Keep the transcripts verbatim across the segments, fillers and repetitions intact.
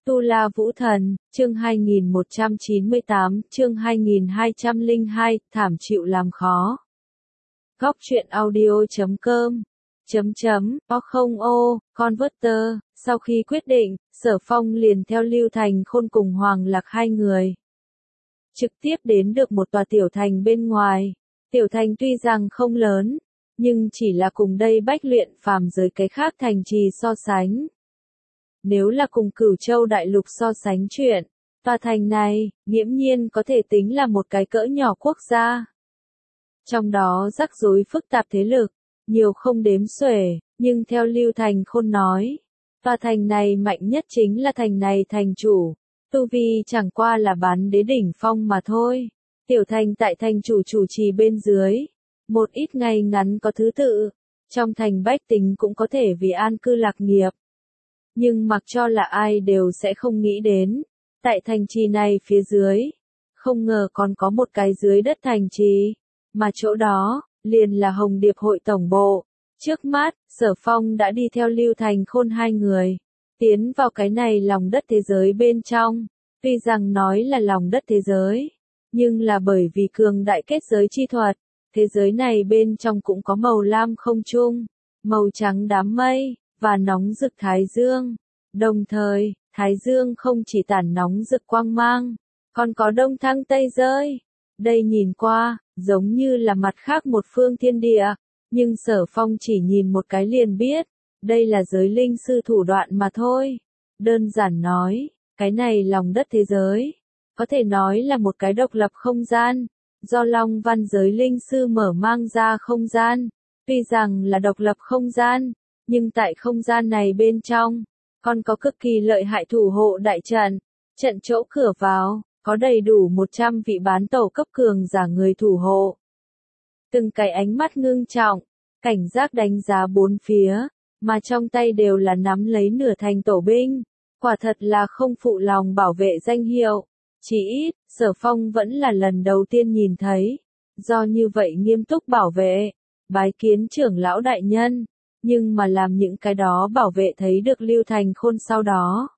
Tu La Vũ Thần, chương hai nghìn một trăm chín mươi tám, chương hai nghìn hai trăm lẻ hai, thảm chịu làm khó. Góc truyện audio chấm com, chấm chấm, o không ô, Converter, sau khi quyết định, Sở Phong liền theo Lưu Thành Khôn cùng Hoàng Lạc hai người. Trực tiếp đến được một tòa tiểu thành bên ngoài. Tiểu thành tuy rằng không lớn, nhưng chỉ là cùng đây bách luyện phàm giới cái khác thành trì so sánh. Nếu là cùng Cửu Châu đại lục so sánh chuyện, tòa thành này, nghiễm nhiên có thể tính là một cái cỡ nhỏ quốc gia. Trong đó rắc rối phức tạp thế lực, nhiều không đếm xuể, nhưng theo Lưu Thành Khôn nói, tòa thành này mạnh nhất chính là thành này thành chủ, tu vi chẳng qua là bán đế đỉnh phong mà thôi. Tiểu thành tại thành chủ chủ trì bên dưới, một ít ngày ngắn có thứ tự, trong thành bách tính cũng có thể vì an cư lạc nghiệp. Nhưng mặc cho là ai đều sẽ không nghĩ đến, tại thành trì này phía dưới, không ngờ còn có một cái dưới đất thành trì, mà chỗ đó, liền là Hồng Điệp hội tổng bộ. Trước mắt, Sở Phong đã đi theo Lưu Thành Khôn hai người, tiến vào cái này lòng đất thế giới bên trong. Tuy rằng nói là lòng đất thế giới, nhưng là bởi vì cường đại kết giới chi thuật, thế giới này bên trong cũng có màu lam không trung, màu trắng đám mây, và nóng rực thái dương. Đồng thời, thái dương không chỉ tản nóng rực quang mang, còn có đông thăng tây rơi. Đây nhìn qua, giống như là mặt khác một phương thiên địa, nhưng Sở Phong chỉ nhìn một cái liền biết, đây là giới linh sư thủ đoạn mà thôi. Đơn giản nói, cái này lòng đất thế giới, có thể nói là một cái độc lập không gian, do Long Văn giới linh sư mở mang ra không gian. Tuy rằng là độc lập không gian, nhưng tại không gian này bên trong, còn có cực kỳ lợi hại thủ hộ đại trận. Trận chỗ cửa vào, có đầy đủ một trăm vị bán tổ cấp cường giả người thủ hộ. Từng cái ánh mắt ngưng trọng, cảnh giác đánh giá bốn phía, mà trong tay đều là nắm lấy nửa thành tổ binh. Quả thật là không phụ lòng bảo vệ danh hiệu. Chỉ ít, Sở Phong vẫn là lần đầu tiên nhìn thấy. Do như vậy nghiêm túc bảo vệ, bái kiến trưởng lão đại nhân. Nhưng mà làm những cái đó bảo vệ thấy được Lưu Thành Khôn sau đó,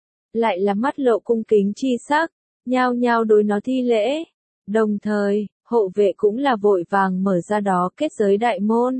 lại là mắt lộ cung kính chi sắc, nhao nhao đối nó thi lễ. Đồng thời, hộ vệ cũng là vội vàng mở ra đó kết giới đại môn.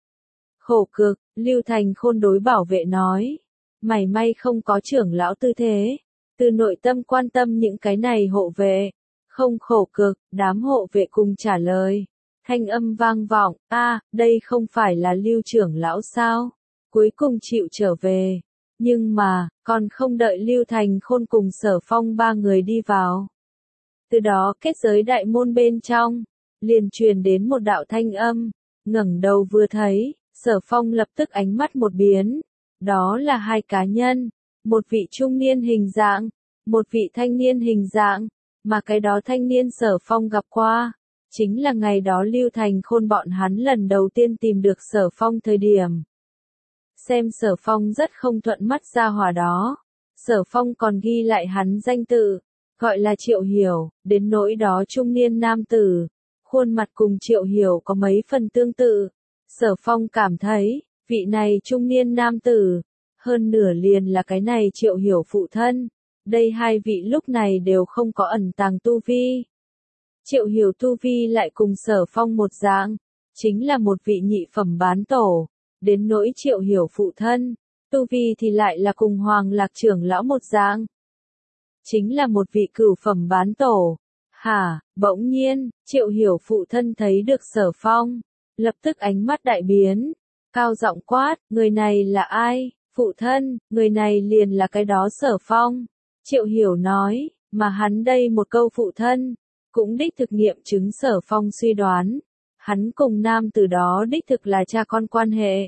Khổ cực, Lưu Thành Khôn đối bảo vệ nói, mảy may không có trưởng lão tư thế, từ nội tâm quan tâm những cái này hộ vệ. Không khổ cực, đám hộ vệ cùng trả lời. Thanh âm vang vọng, a, đây không phải là Lưu trưởng lão sao? Cuối cùng chịu trở về. Nhưng mà, còn không đợi Lưu Thành Khôn cùng Sở Phong ba người đi vào. Từ đó kết giới đại môn bên trong, liền truyền đến một đạo thanh âm, ngẩng đầu vừa thấy, Sở Phong lập tức ánh mắt một biến. Đó là hai cá nhân, một vị trung niên hình dạng, một vị thanh niên hình dạng, mà cái đó thanh niên Sở Phong gặp qua. Chính là ngày đó Lưu Thành Khôn bọn hắn lần đầu tiên tìm được Sở Phong thời điểm. Xem Sở Phong rất không thuận mắt ra hỏa đó. Sở Phong còn ghi lại hắn danh tự, gọi là Triệu Hiểu, đến nỗi đó trung niên nam tử. Khuôn mặt cùng Triệu Hiểu có mấy phần tương tự. Sở Phong cảm thấy, vị này trung niên nam tử, hơn nửa liền là cái này Triệu Hiểu phụ thân. Đây hai vị lúc này đều không có ẩn tàng tu vi. Triệu Hiểu tu vi lại cùng Sở Phong một dạng, chính là một vị nhị phẩm bán tổ. Đến nỗi Triệu Hiểu phụ thân, tu vi thì lại là cùng Hoàng Lạc trưởng lão một dạng, chính là một vị cửu phẩm bán tổ. Hả, bỗng nhiên, Triệu Hiểu phụ thân thấy được Sở Phong, lập tức ánh mắt đại biến, cao giọng quát, người này là ai? Phụ thân, người này liền là cái đó Sở Phong. Triệu Hiểu nói, mà hắn đây một câu phụ thân, cũng đích thực nghiệm chứng Sở Phong suy đoán. Hắn cùng nam từ đó đích thực là cha con quan hệ.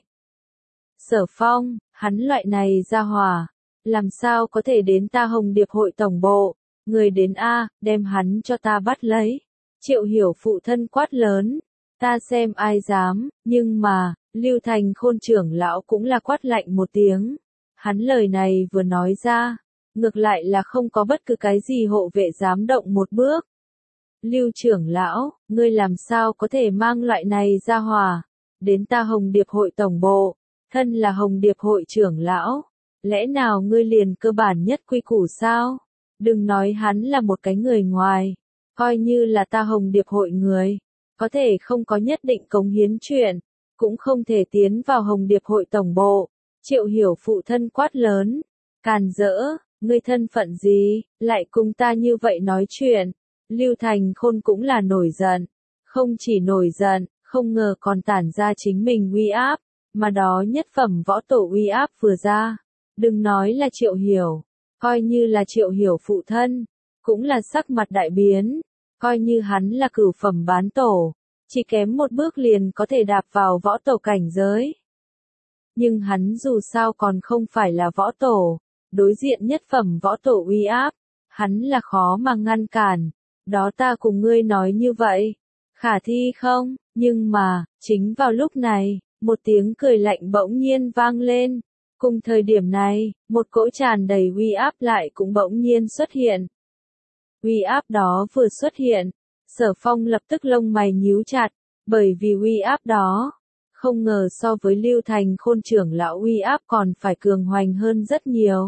Sở Phong, hắn loại này ra hỏa, làm sao có thể đến ta Hồng Điệp hội tổng bộ, người đến A, đem hắn cho ta bắt lấy. Triệu Hiểu phụ thân quát lớn, ta xem ai dám, nhưng mà, Lưu Thành Khôn trưởng lão cũng là quát lạnh một tiếng. Hắn lời này vừa nói ra, ngược lại là không có bất cứ cái gì hộ vệ dám động một bước. Lưu trưởng lão, ngươi làm sao có thể mang loại này ra hỏa, đến ta Hồng Điệp hội tổng bộ, thân là Hồng Điệp hội trưởng lão, Lẽ nào ngươi liền cơ bản nhất quy củ sao? Đừng nói hắn là một cái người ngoài, coi như là ta Hồng Điệp hội người, có thể không có nhất định cống hiến chuyện, cũng không thể tiến vào Hồng Điệp hội tổng bộ. Triệu Hiểu phụ thân quát lớn, càn rỡ, ngươi thân phận gì, lại cùng ta như vậy nói chuyện. Lưu Thành Khôn cũng là nổi giận, không chỉ nổi giận, không ngờ còn tản ra chính mình uy áp, mà đó nhất phẩm võ tổ uy áp vừa ra. Đừng nói là Triệu Hiểu, coi như là Triệu Hiểu phụ thân, cũng là sắc mặt đại biến, coi như hắn là cửu phẩm bán tổ, chỉ kém một bước liền có thể đạp vào võ tổ cảnh giới. Nhưng hắn dù sao còn không phải là võ tổ, đối diện nhất phẩm võ tổ uy áp, hắn là khó mà ngăn cản, đó ta cùng ngươi nói như vậy, khả thi không? Nhưng mà, chính vào lúc này, một tiếng cười lạnh bỗng nhiên vang lên. Cùng thời điểm này, một cỗ tràn đầy uy áp lại cũng bỗng nhiên xuất hiện. Uy áp đó vừa xuất hiện, Sở Phong lập tức lông mày nhíu chặt, bởi vì uy áp đó, không ngờ so với Lưu Thành Khôn trưởng lão uy áp còn phải cường hoành hơn rất nhiều.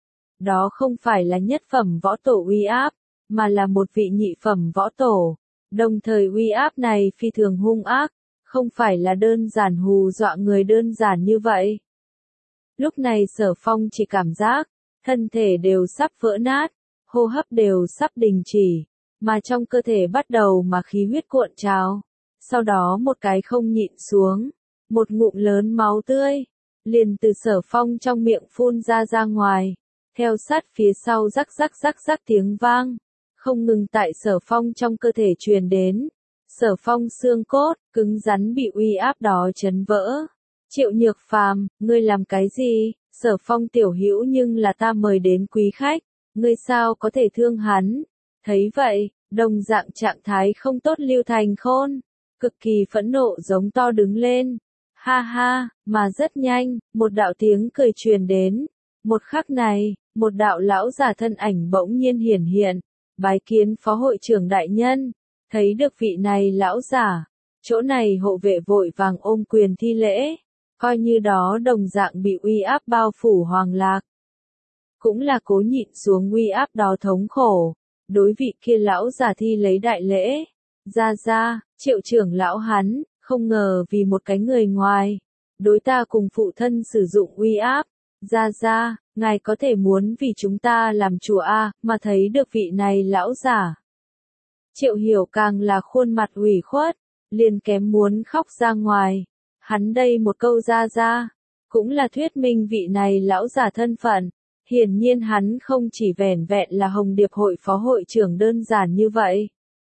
Đó không phải là nhất phẩm võ tổ uy áp, mà là một vị nhị phẩm võ tổ. Đồng thời uy áp này phi thường hung ác, không phải là đơn giản hù dọa người đơn giản như vậy. Lúc này Sở Phong chỉ cảm giác, thân thể đều sắp vỡ nát, hô hấp đều sắp đình chỉ, mà trong cơ thể bắt đầu mà khí huyết cuộn trào. Sau đó một cái không nhịn xuống, một ngụm lớn máu tươi, liền từ Sở Phong trong miệng phun ra ra ngoài, theo sát phía sau rắc rắc rắc rắc tiếng vang, không ngừng tại Sở Phong trong cơ thể truyền đến. Sở Phong xương cốt, cứng rắn bị uy áp đó chấn vỡ. Triệu Nhược Phàm, ngươi làm cái gì? Sở Phong tiểu hữu nhưng là ta mời đến quý khách, ngươi sao có thể thương hắn? Thấy vậy, đồng dạng trạng thái không tốt Lưu Thành Khôn, cực kỳ phẫn nộ giống to đứng lên. Ha ha, mà rất nhanh, một đạo tiếng cười truyền đến. Một khắc này, một đạo lão già thân ảnh bỗng nhiên hiển hiện, bái kiến phó hội trưởng đại nhân. Thấy được vị này lão giả, chỗ này hộ vệ vội vàng ôm quyền thi lễ, coi như đó đồng dạng bị uy áp bao phủ Hoàng Lạc. Cũng là cố nhịn xuống uy áp đó thống khổ, đối vị kia lão giả thi lấy đại lễ. Ra ra, Triệu trưởng lão hắn, không ngờ vì một cái người ngoài, đối ta cùng phụ thân sử dụng uy áp. Ra ra, ngài có thể muốn vì chúng ta làm chùa a, mà thấy được vị này lão giả. Triệu Hiểu càng là khuôn mặt ủy khuất, liền kém muốn khóc ra ngoài. Hắn đây một câu ra ra, cũng là thuyết minh vị này lão giả thân phận. Hiển nhiên hắn không chỉ vẻn vẹn là Hồng Điệp hội phó hội trưởng đơn giản như vậy.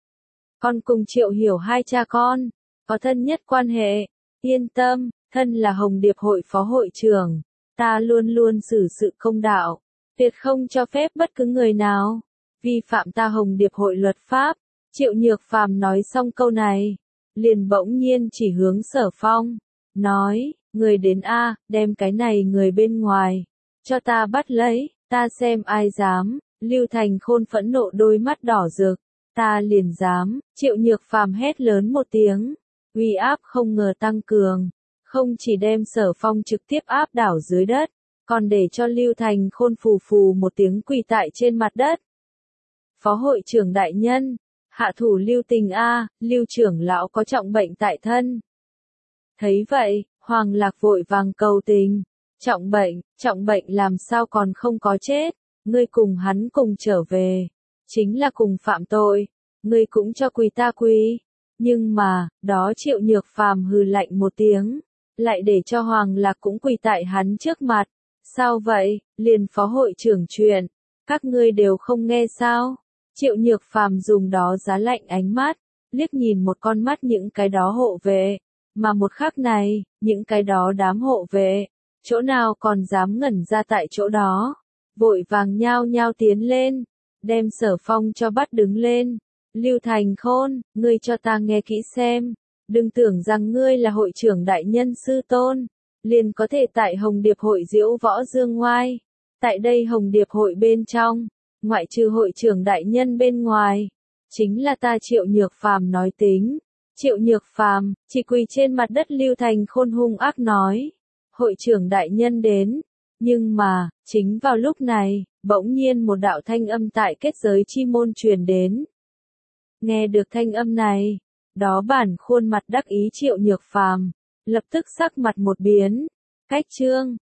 Con cùng Triệu Hiểu hai cha con, có thân nhất quan hệ. Yên tâm, thân là Hồng Điệp hội phó hội trưởng, ta luôn luôn xử sự công đạo, tuyệt không cho phép bất cứ người nào vi phạm ta Hồng Điệp hội luật pháp. Triệu Nhược Phàm nói xong câu này, liền bỗng nhiên chỉ hướng Sở Phong, nói, người đến a, đem cái này người bên ngoài, cho ta bắt lấy, ta xem ai dám. Lưu Thành Khôn phẫn nộ đôi mắt đỏ rực, ta liền dám. Triệu Nhược Phàm hét lớn một tiếng, uy áp không ngờ tăng cường, không chỉ đem Sở Phong trực tiếp áp đảo dưới đất, còn để cho Lưu Thành Khôn phù phù một tiếng quỳ tại trên mặt đất. Phó hội trưởng đại nhân, hạ thủ lưu tình a, Lưu trưởng lão có trọng bệnh tại thân. Thấy vậy, Hoàng Lạc vội vàng cầu tình. Trọng bệnh, trọng bệnh làm sao còn không có chết, ngươi cùng hắn cùng trở về, chính là cùng phạm tội, ngươi cũng cho quỳ ta quỳ. Nhưng mà, đó Triệu Nhược Phàm hừ lạnh một tiếng, lại để cho Hoàng Lạc cũng quỳ tại hắn trước mặt. Sao vậy, liền phó hội trưởng truyền, các ngươi đều không nghe sao? Triệu Nhược Phàm dùng đó giá lạnh ánh mắt, liếc nhìn một con mắt những cái đó hộ vệ, mà một khắc này, những cái đó đám hộ vệ, chỗ nào còn dám ngẩn ra tại chỗ đó, vội vàng nhao nhao tiến lên, đem Sở Phong cho bắt đứng lên. Lưu Thành Khôn, ngươi cho ta nghe kỹ xem, đừng tưởng rằng ngươi là hội trưởng đại nhân sư tôn, liền có thể tại Hồng Điệp hội diễu võ dương ngoai. Tại đây Hồng Điệp hội bên trong, ngoại trừ hội trưởng đại nhân bên ngoài, chính là ta Triệu Nhược Phàm nói tính. Triệu Nhược Phàm, chỉ quỳ trên mặt đất. Lưu Thành Khôn hung ác nói, hội trưởng đại nhân đến, Nhưng mà, chính vào lúc này, bỗng nhiên một đạo thanh âm tại kết giới chi môn truyền đến. Nghe được thanh âm này, đó bản khuôn mặt đắc ý Triệu Nhược Phàm, lập tức sắc mặt một biến. Cách chương